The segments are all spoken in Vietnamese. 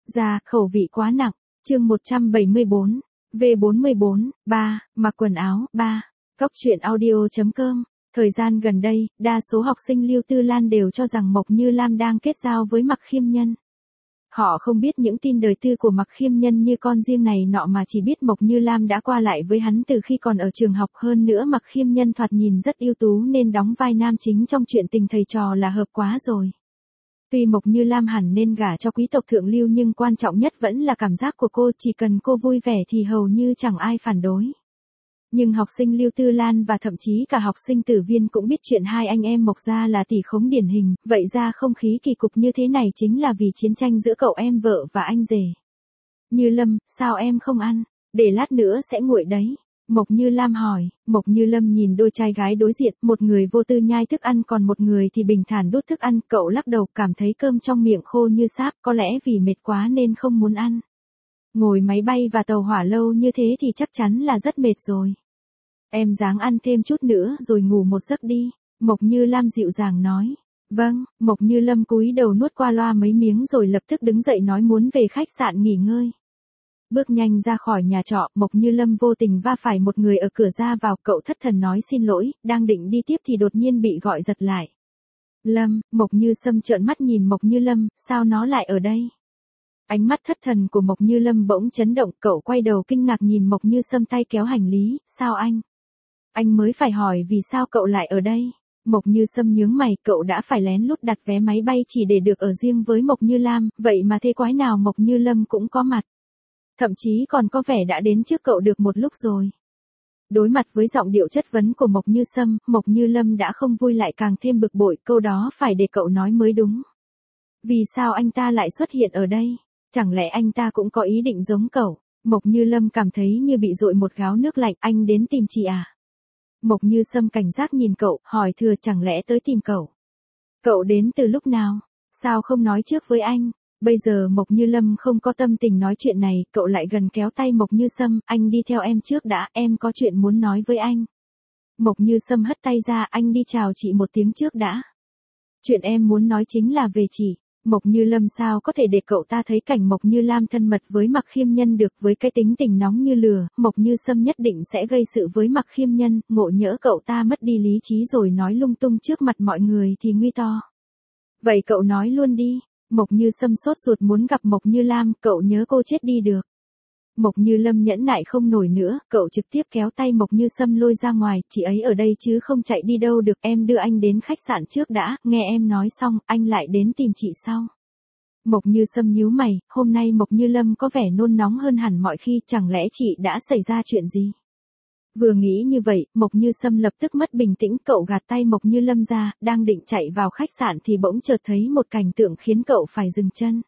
Ra, khẩu vị quá nặng. Chương 174. V44, 3, mặc quần áo, 3. Cóc truyện audio.com. Thời gian gần đây, đa số học sinh Lưu Tư Lan đều cho rằng Mộc Như Lam đang kết giao với Mạc Khiêm Nhân. Họ không biết những tin đời tư của Mạc Khiêm Nhân như con riêng này nọ mà chỉ biết Mộc Như Lam đã qua lại với hắn từ khi còn ở trường học, hơn nữa Mạc Khiêm Nhân thoạt nhìn rất ưu tú nên đóng vai nam chính trong chuyện tình thầy trò là hợp quá rồi. Tuy Mộc Như Lam hẳn nên gả cho quý tộc thượng lưu nhưng quan trọng nhất vẫn là cảm giác của cô, chỉ cần cô vui vẻ thì hầu như chẳng ai phản đối. Nhưng học sinh Lưu Tư Lan và thậm chí cả học sinh Tử Viên cũng biết chuyện hai anh em Mộc gia là tỷ khống điển hình, vậy ra không khí kỳ cục như thế này chính là vì chiến tranh giữa cậu em vợ và anh rể. Như Lâm, sao em không ăn? Để lát nữa sẽ nguội đấy. Mộc Như Lam hỏi. Mộc Như Lâm nhìn đôi trai gái đối diện, một người vô tư nhai thức ăn còn một người thì bình thản đút thức ăn, cậu lắc đầu cảm thấy cơm trong miệng khô như sáp, có lẽ vì mệt quá nên không muốn ăn. Ngồi máy bay và tàu hỏa lâu như thế thì chắc chắn là rất mệt rồi. Em ráng ăn thêm chút nữa rồi ngủ một giấc đi, Mộc Như Lam dịu dàng nói. Vâng, Mộc Như Lâm cúi đầu nuốt qua loa mấy miếng rồi lập tức đứng dậy nói muốn về khách sạn nghỉ ngơi. Bước nhanh ra khỏi nhà trọ, Mộc Như Lâm vô tình va phải một người ở cửa ra vào, cậu thất thần nói xin lỗi, đang định đi tiếp thì đột nhiên bị gọi giật lại. Lâm, Mộc Như Sâm trợn mắt nhìn Mộc Như Lâm, sao nó lại ở đây? Ánh mắt thất thần của Mộc Như Lâm bỗng chấn động, cậu quay đầu kinh ngạc nhìn Mộc Như Sâm tay kéo hành lý, sao anh? Anh mới phải hỏi vì sao cậu lại ở đây. Mộc Như Sâm nhướng mày, cậu đã phải lén lút đặt vé máy bay chỉ để được ở riêng với Mộc Như Lam, vậy mà thế quái nào Mộc Như Lâm cũng có mặt. Thậm chí còn có vẻ đã đến trước cậu được một lúc rồi. Đối mặt với giọng điệu chất vấn của Mộc Như Sâm, Mộc Như Lâm đã không vui lại càng thêm bực bội, câu đó phải để cậu nói mới đúng. Vì sao anh ta lại xuất hiện ở đây? Chẳng lẽ anh ta cũng có ý định giống cậu? Mộc Như Lâm cảm thấy như bị dội một gáo nước lạnh, anh đến tìm chị à? Mộc Như Sâm cảnh giác nhìn cậu, hỏi thừa chẳng lẽ tới tìm cậu? Cậu đến từ lúc nào? Sao không nói trước với anh? Bây giờ Mộc Như Lâm không có tâm tình nói chuyện này, cậu lại gần kéo tay Mộc Như Sâm, anh đi theo em trước đã, em có chuyện muốn nói với anh. Mộc Như Sâm hất tay ra, anh đi chào chị một tiếng trước đã. Chuyện em muốn nói chính là về chị. Mộc Như Lâm sao có thể để cậu ta thấy cảnh Mộc Như Lam thân mật với Mạc Khiêm Nhân được, với cái tính tình nóng như lửa, Mộc Như Sâm nhất định sẽ gây sự với Mạc Khiêm Nhân, ngộ nhỡ cậu ta mất đi lý trí rồi nói lung tung trước mặt mọi người thì nguy to. Vậy cậu nói luôn đi. Mộc Như Sâm sốt ruột muốn gặp Mộc Như Lam, cậu nhớ cô chết đi được. Mộc Như Lâm nhẫn nại không nổi nữa, cậu trực tiếp kéo tay Mộc Như Sâm lôi ra ngoài, chị ấy ở đây chứ không chạy đi đâu được, em đưa anh đến khách sạn trước đã, nghe em nói xong, anh lại đến tìm chị sau. Mộc Như Sâm nhíu mày, hôm nay Mộc Như Lâm có vẻ nôn nóng hơn hẳn mọi khi, chẳng lẽ chị đã xảy ra chuyện gì? Vừa nghĩ như vậy, Mộc Như Sâm lập tức mất bình tĩnh, cậu gạt tay Mộc Như Lâm ra, đang định chạy vào khách sạn thì bỗng chợt thấy một cảnh tượng khiến cậu phải dừng chân.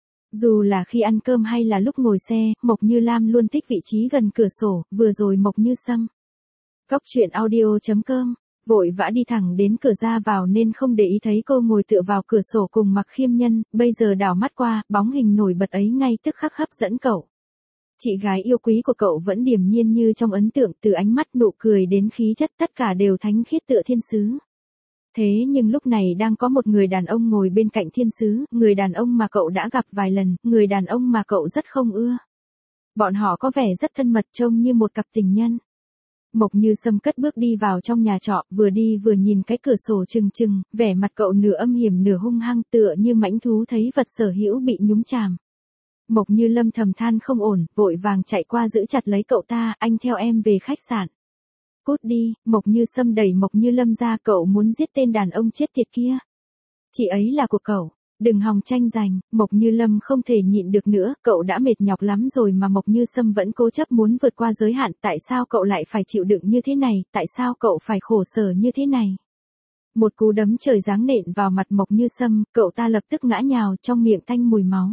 Dù là khi ăn cơm hay là lúc ngồi xe, Mộc Như Lam luôn thích vị trí gần cửa sổ, vừa rồi Mộc Như Sâm. Cóc truyện audio.com, vội vã đi thẳng đến cửa ra vào nên không để ý thấy cô ngồi tựa vào cửa sổ cùng Mạc Khiêm Nhân, bây giờ đảo mắt qua, bóng hình nổi bật ấy ngay tức khắc hấp dẫn cậu. Chị gái yêu quý của cậu vẫn điềm nhiên như trong ấn tượng, từ ánh mắt, nụ cười đến khí chất tất cả đều thánh khiết tựa thiên sứ. Thế nhưng lúc này đang có một người đàn ông ngồi bên cạnh thiên sứ, người đàn ông mà cậu đã gặp vài lần, người đàn ông mà cậu rất không ưa. Bọn họ có vẻ rất thân mật, trông như một cặp tình nhân. Mộc Như Sâm cất bước đi vào trong nhà trọ, vừa đi vừa nhìn cái cửa sổ trừng trừng, vẻ mặt cậu nửa âm hiểm nửa hung hăng, tựa như mãnh thú thấy vật sở hữu bị nhúng chàm. Mộc Như Lâm thầm than không ổn, vội vàng chạy qua giữ chặt lấy cậu ta, anh theo em về khách sạn. Cút đi, Mộc Như Sâm đẩy Mộc Như Lâm ra, cậu muốn giết tên đàn ông chết tiệt kia. Chị ấy là của cậu, đừng hòng tranh giành. Mộc Như Lâm không thể nhịn được nữa, cậu đã mệt nhọc lắm rồi mà Mộc Như Sâm vẫn cố chấp muốn vượt qua giới hạn, tại sao cậu lại phải chịu đựng như thế này, tại sao cậu phải khổ sở như thế này. Một cú đấm trời giáng nện vào mặt Mộc Như Sâm, cậu ta lập tức ngã nhào, trong miệng tanh mùi máu.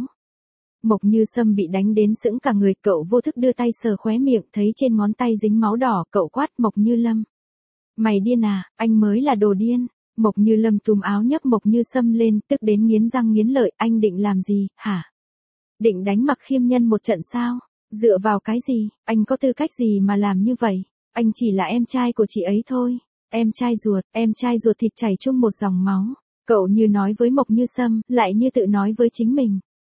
Mộc Như Sâm bị đánh đến sững cả người, cậu vô thức đưa tay sờ khóe miệng, thấy trên ngón tay dính máu đỏ, cậu quát Mộc Như Lâm. Mày điên à, anh mới là đồ điên. Mộc Như Lâm túm áo nhấc Mộc Như Sâm lên, tức đến nghiến răng nghiến lợi, anh định làm gì, hả? Định đánh Mạc Khiêm Nhân một trận sao? Dựa vào cái gì, anh có tư cách gì mà làm như vậy? Anh chỉ là em trai của chị ấy thôi. Em trai ruột thịt chảy chung một dòng máu. Cậu như nói với Mộc Như Sâm, lại như tự nói với chính mình.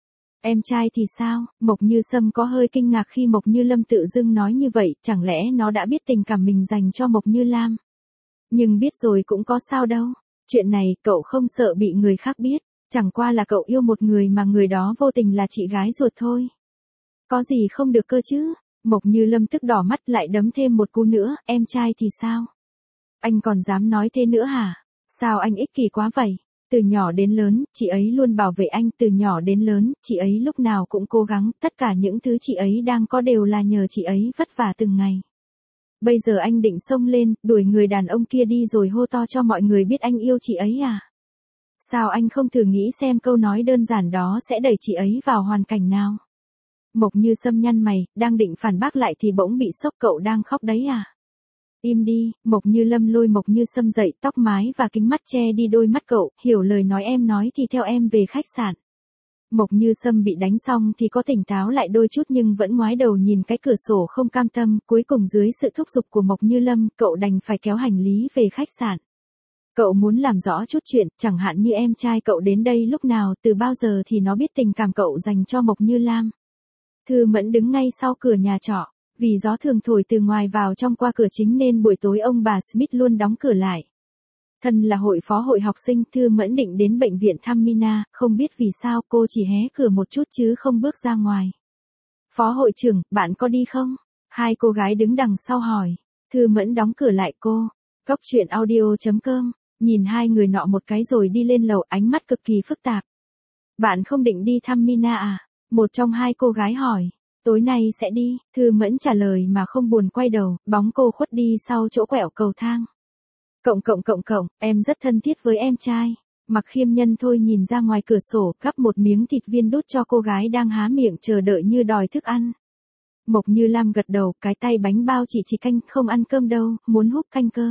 Em trai thì sao? Mộc Như Sâm có hơi kinh ngạc khi Mộc Như Lâm tự dưng nói như vậy, chẳng lẽ nó đã biết tình cảm mình dành cho Mộc Như Lam? Nhưng biết rồi cũng có sao đâu. Chuyện này cậu không sợ bị người khác biết, chẳng qua là cậu yêu một người mà người đó vô tình là chị gái ruột thôi. Có gì không được cơ chứ? Mộc Như Lâm tức đỏ mắt lại đấm thêm một cú nữa, em trai thì sao? Anh còn dám nói thế nữa hả? Sao anh ích kỷ quá vậy? Từ nhỏ đến lớn, chị ấy luôn bảo vệ anh, từ nhỏ đến lớn, chị ấy lúc nào cũng cố gắng, tất cả những thứ chị ấy đang có đều là nhờ chị ấy vất vả từng ngày. Bây giờ anh định xông lên, đuổi người đàn ông kia đi rồi hô to cho mọi người biết anh yêu chị ấy à? Sao anh không thử nghĩ xem câu nói đơn giản đó sẽ đẩy chị ấy vào hoàn cảnh nào? Mộc Như Sâm nhăn mày, đang định phản bác lại thì bỗng bị sốc, cậu đang khóc đấy à? Im đi, Mộc Như Lâm lôi Mộc Như Sâm dậy, tóc mái và kính mắt che đi đôi mắt cậu, hiểu lời nói em nói thì theo em về khách sạn. Mộc Như Sâm bị đánh xong thì có tỉnh táo lại đôi chút nhưng vẫn ngoái đầu nhìn cái cửa sổ không cam tâm, cuối cùng dưới sự thúc giục của Mộc Như Lâm, cậu đành phải kéo hành lý về khách sạn. Cậu muốn làm rõ chút chuyện, chẳng hạn như em trai cậu đến đây lúc nào, từ bao giờ thì nó biết tình cảm cậu dành cho Mộc Như Lam. Thư Mẫn đứng ngay sau cửa nhà trọ. Vì gió thường thổi từ ngoài vào trong qua cửa chính nên buổi tối ông bà Smith luôn đóng cửa lại. Thân là hội phó hội học sinh, Thư Mẫn định đến bệnh viện thăm Mina, không biết vì sao cô chỉ hé cửa một chút chứ không bước ra ngoài. Phó hội trưởng, bạn có đi không? Hai cô gái đứng đằng sau hỏi. Thư Mẫn đóng cửa lại cô. Cóc truyện audio.com, nhìn hai người nọ một cái rồi đi lên lầu, ánh mắt cực kỳ phức tạp. Bạn không định đi thăm Mina à? Một trong hai cô gái hỏi. Tối nay sẽ đi, Thư Mẫn trả lời mà không buồn quay đầu, bóng cô khuất đi sau chỗ quẹo cầu thang. Em rất thân thiết với em trai. Mặc Khiêm Nhân thôi nhìn ra ngoài cửa sổ, gắp một miếng thịt viên đút cho cô gái đang há miệng chờ đợi như đòi thức ăn. Mộc Như Lam gật đầu, cái tay bánh bao chỉ canh, không ăn cơm đâu, muốn húp canh cơ.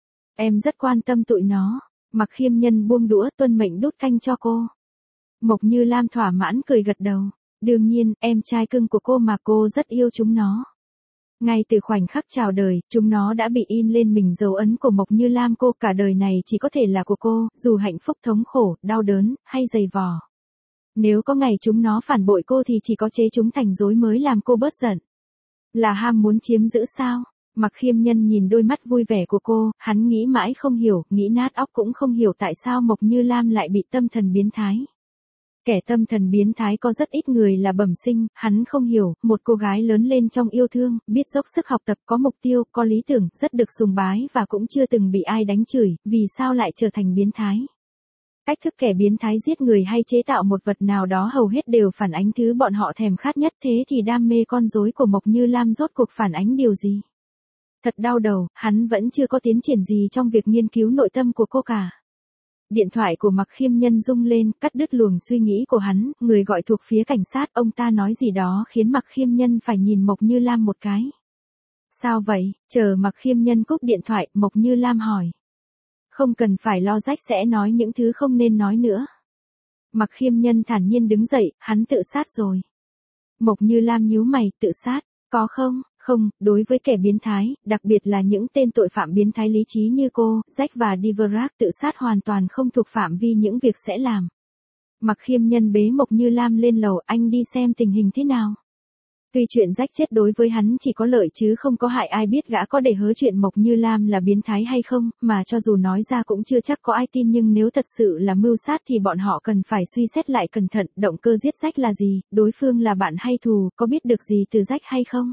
Em rất quan tâm tụi nó. Mặc Khiêm Nhân buông đũa, tuân mệnh đút canh cho cô. Mộc Như Lam thỏa mãn cười gật đầu. Đương nhiên, em trai cưng của cô mà cô rất yêu chúng nó. Ngay từ khoảnh khắc chào đời, chúng nó đã bị in lên mình dấu ấn của Mộc Như Lam, cô cả đời này chỉ có thể là của cô, dù hạnh phúc thống khổ, đau đớn, hay dày vò. Nếu có ngày chúng nó phản bội cô thì chỉ có chế chúng thành rối mới làm cô bớt giận. Là ham muốn chiếm giữ sao? Mặc Khiêm Nhân nhìn đôi mắt vui vẻ của cô, hắn nghĩ mãi không hiểu, nghĩ nát óc cũng không hiểu tại sao Mộc Như Lam lại bị tâm thần biến thái. Kẻ tâm thần biến thái có rất ít người là bẩm sinh, hắn không hiểu, một cô gái lớn lên trong yêu thương, biết dốc sức học tập, có mục tiêu, có lý tưởng, rất được sùng bái và cũng chưa từng bị ai đánh chửi, vì sao lại trở thành biến thái? Cách thức kẻ biến thái giết người hay chế tạo một vật nào đó hầu hết đều phản ánh thứ bọn họ thèm khát nhất, thế thì đam mê con rối của Mộc Như Lam rốt cuộc phản ánh điều gì? Thật đau đầu, hắn vẫn chưa có tiến triển gì trong việc nghiên cứu nội tâm của cô cả. Điện thoại của Mặc Khiêm Nhân rung lên, cắt đứt luồng suy nghĩ của hắn, người gọi thuộc phía cảnh sát, ông ta nói gì đó khiến Mặc Khiêm Nhân phải nhìn Mộc Như Lam một cái. Sao vậy? Chờ Mặc Khiêm Nhân cúp điện thoại, Mộc Như Lam hỏi. Không cần phải lo, rách sẽ nói những thứ không nên nói nữa. Mặc Khiêm Nhân thản nhiên đứng dậy, hắn tự sát rồi. Mộc Như Lam nhíu mày, tự sát, có không? Không, đối với kẻ biến thái, đặc biệt là những tên tội phạm biến thái lý trí như cô, Jack và Diverak, tự sát hoàn toàn không thuộc phạm vi những việc sẽ làm. Mặc Khiêm Nhân bế Mộc Như Lam lên lầu, anh đi xem tình hình thế nào. Tuy chuyện Jack chết đối với hắn chỉ có lợi chứ không có hại, ai biết gã có để hớ chuyện Mộc Như Lam là biến thái hay không, mà cho dù nói ra cũng chưa chắc có ai tin, nhưng nếu thật sự là mưu sát thì bọn họ cần phải suy xét lại cẩn thận, động cơ giết Jack là gì, đối phương là bạn hay thù, có biết được gì từ Jack hay không.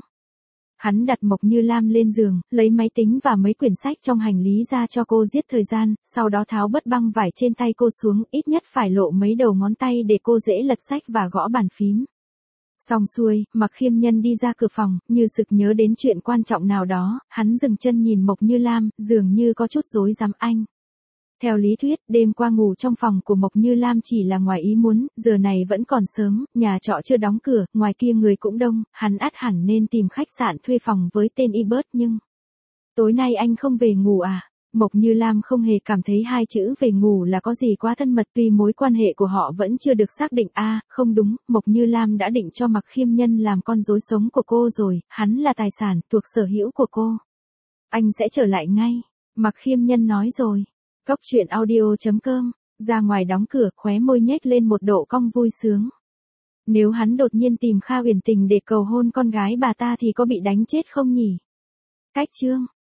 Hắn đặt Mộc Như Lam lên giường, lấy máy tính và mấy quyển sách trong hành lý ra cho cô giết thời gian, sau đó tháo bớt băng vải trên tay cô xuống, ít nhất phải lộ mấy đầu ngón tay để cô dễ lật sách và gõ bàn phím. Xong xuôi, Mặc Khiêm Nhân đi ra cửa phòng, như sực nhớ đến chuyện quan trọng nào đó, hắn dừng chân nhìn Mộc Như Lam, dường như có chút rối rắm. Anh. Theo lý thuyết, đêm qua ngủ trong phòng của Mộc Như Lam chỉ là ngoài ý muốn, giờ này vẫn còn sớm, nhà trọ chưa đóng cửa, ngoài kia người cũng đông, hắn ắt hẳn nên tìm khách sạn thuê phòng với tên Ebert, nhưng... Tối nay anh không về ngủ à? Mộc Như Lam không hề cảm thấy hai chữ về ngủ là có gì quá thân mật, tuy mối quan hệ của họ vẫn chưa được xác định. Không đúng, Mộc Như Lam đã định cho Mặc Khiêm Nhân làm con rối sống của cô rồi, hắn là tài sản thuộc sở hữu của cô. Anh sẽ trở lại ngay, Mặc Khiêm Nhân nói rồi. Cóc truyện audio.com, ra ngoài đóng cửa, khóe môi nhếch lên một độ cong vui sướng. Nếu hắn đột nhiên tìm Kha Uyển Tình để cầu hôn con gái bà ta thì có bị đánh chết không nhỉ? Cách chương